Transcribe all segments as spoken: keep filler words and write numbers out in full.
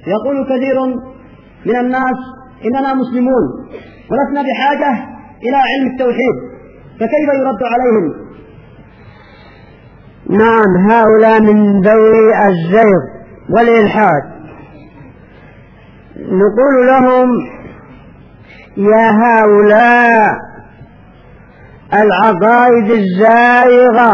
يقول كثير من الناس إننا مسلمون ولسنا بحاجة إلى علم التوحيد، فكيف يرد عليهم؟ نعم، هؤلاء من ذوي الزيغ والإلحاد. نقول لهم: يا هؤلاء العقائد الزائغة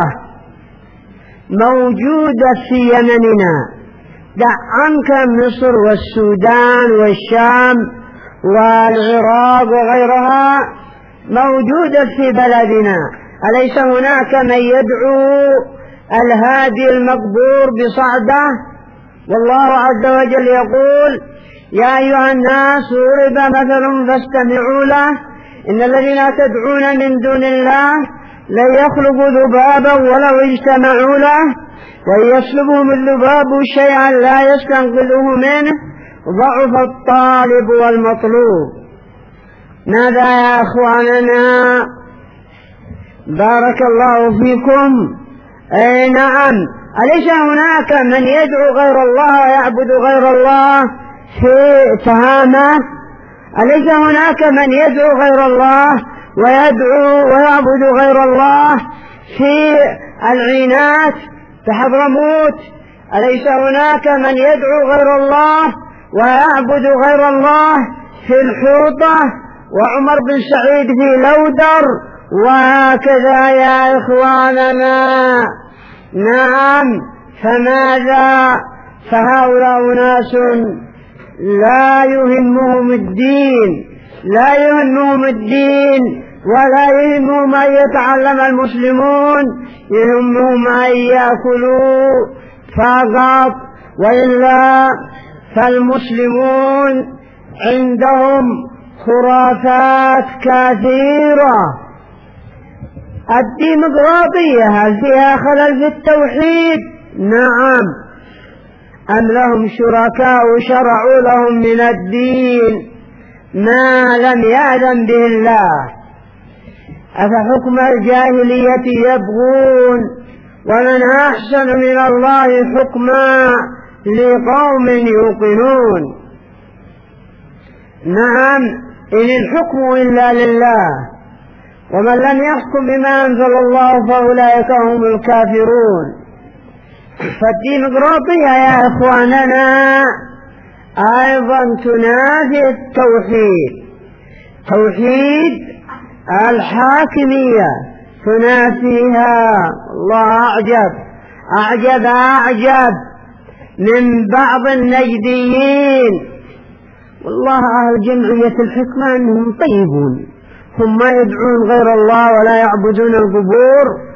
موجودة في يمننا، دع عنك مصر والسودان والشام والعراق وغيرها، موجودة في بلدنا. أليس هناك من يدعو الهادي المقبور بصعده؟ والله عز وجل يقول: يا أيها الناس ضرب مثل فاستمعوا له، إن الذين تدعون من دون الله لن يخلقوا ذبابا ولو اجتمعوا له، وإن يسلبهم الذباب شيئا لا يستنقذوه منه، ضعف الطالب والمطلوب. ماذا يا أخواننا؟ بارك الله فيكم. أي نعم، أليس هناك من يدعو غير الله ويعبد غير الله في تهامة؟ أليس هناك من يدعو غير الله ويدعو ويعبد غير الله في العينات في حضرموت؟ أليس هناك من يدعو غير الله ويعبد غير الله في الحوطة وعمر بن سعيد في لودر؟ وهكذا يا إخواننا. نعم، فماذا؟ فهؤلاء ناس لا يهمهم الدين، لا يهمهم الدين ولا يهمهم أن يتعلم المسلمون، يهمهم أن يأكلوا فقط. وإلا فالمسلمون عندهم خرافات كثيرة. الديمقراطية هل فيها خلل في التوحيد؟ نعم. أم لهم شركاء شرعوا لهم من الدين ما لم يأذن به الله؟ أفحكم الجاهلية يبغون ومن أحسن من الله حكما لقوم يوقنون. نعم، إن الحكم إلا لله، ومن لم يحكم بما أنزل الله فأولئك هم الكافرون. فالديمقراطية يا إخواننا أيضا تنافي التوحيد، توحيد الحاكمية تنافيها. الله أعجب أعجب أعجب من بعض النجديين، والله أهل جمعية الحكمة أنهم طيبون، هم ما يدعون غير الله ولا يعبدون القبور،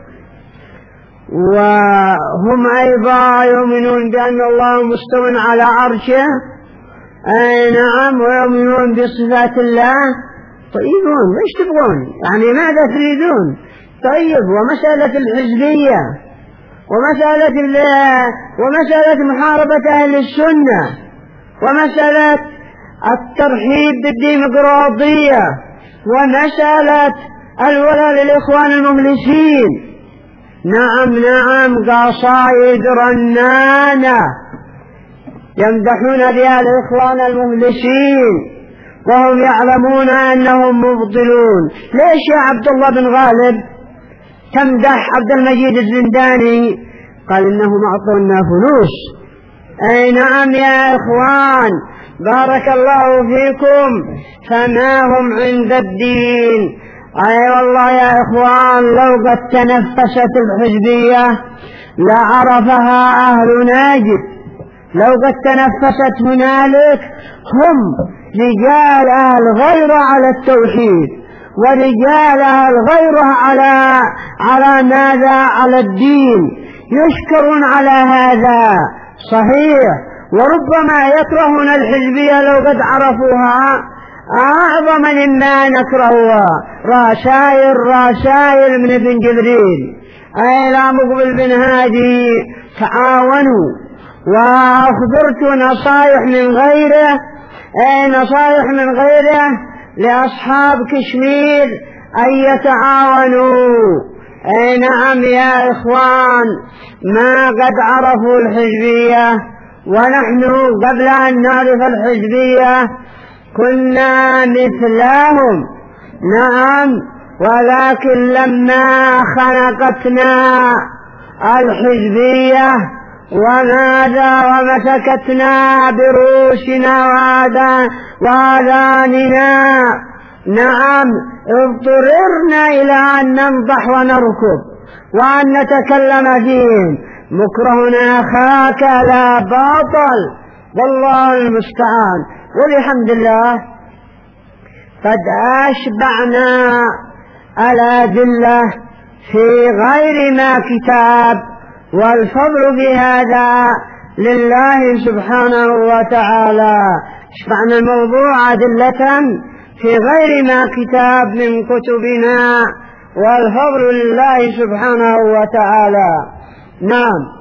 وهم أيضا يؤمنون بأن الله مستوى على عرشه. أي نعم، ويؤمنون بصفات الله. طيبون، ايش تبغون؟ يعني ماذا تريدون؟ طيب، ومسألة الحزبية ومسألة ومسألة محاربة أهل السنة ومسألة الترحيب بالديمقراطية ومسألة الولاء للإخوان المفلسين. نعم نعم، قصائد رنانة يمدحون بها الإخوان المفلسين وهم يعلمون أنهم مبطلون. ليش يا عبد الله بن غالب تمدح عبد المجيد الزنداني؟ قال إنهم أعطونا فلوس. أي نعم يا إخوان، بارك الله فيكم، فما هم عند الدين. أي والله يا إخوان، لو قد تنفست الحزبية لعرفها أهل ناجد، لو قد تنفست هنالك هم رجال أهل غيرة على التوحيد ورجال أهل غيرة على على ماذا؟ على الدين، يشكرون على هذا صحيح. وربما يكرهون الحزبية لو قد عرفوها أعظم مما نكرهها. رسائل رسائل من ابن جبريل: أي لا مقبل بن هادي تعاونوا. وأخبرت نصائح من غيره، أي نصائح من غيره لأصحاب كشمير أن يتعاونوا. أي نعم يا إخوان، ما قد عرفوا الحزبية ونحن قبل أن نعرف الحزبية كنا مثلهم، نعم، ولكن لما خنقتنا الحزبية وماذا ومسكتنا برؤوسنا وآذاننا، نعم، اضطررنا إلى أن ننضح ونركض وأن نتكلم فيهم. مكرهنا أخاك لا باطل، والله المستعان. وبحمد الله قد أشبعنا الأدلة في غير ما كتاب، والفضل بهذا لله سبحانه وتعالى. اشبعنا الموضوع أدلة في غير ما كتاب من كتبنا، والفضل لله سبحانه وتعالى. نعم.